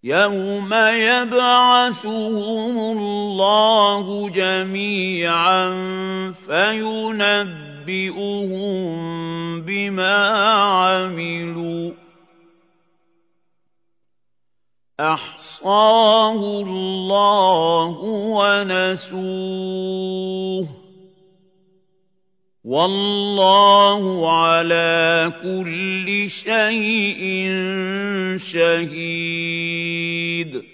يَوْمَ يَبْعَثُهُمُ اللَّهُ جَمِيعًا فَيُنَبِّئُهُم بِمَا عَمِلُوا ۚ أَحْصَاهُ اللَّهُ وَنَسُوهُ ۚ وَاللَّهُ عَلَىٰ كُلِّ شَيْءٍ شَهِيدٌ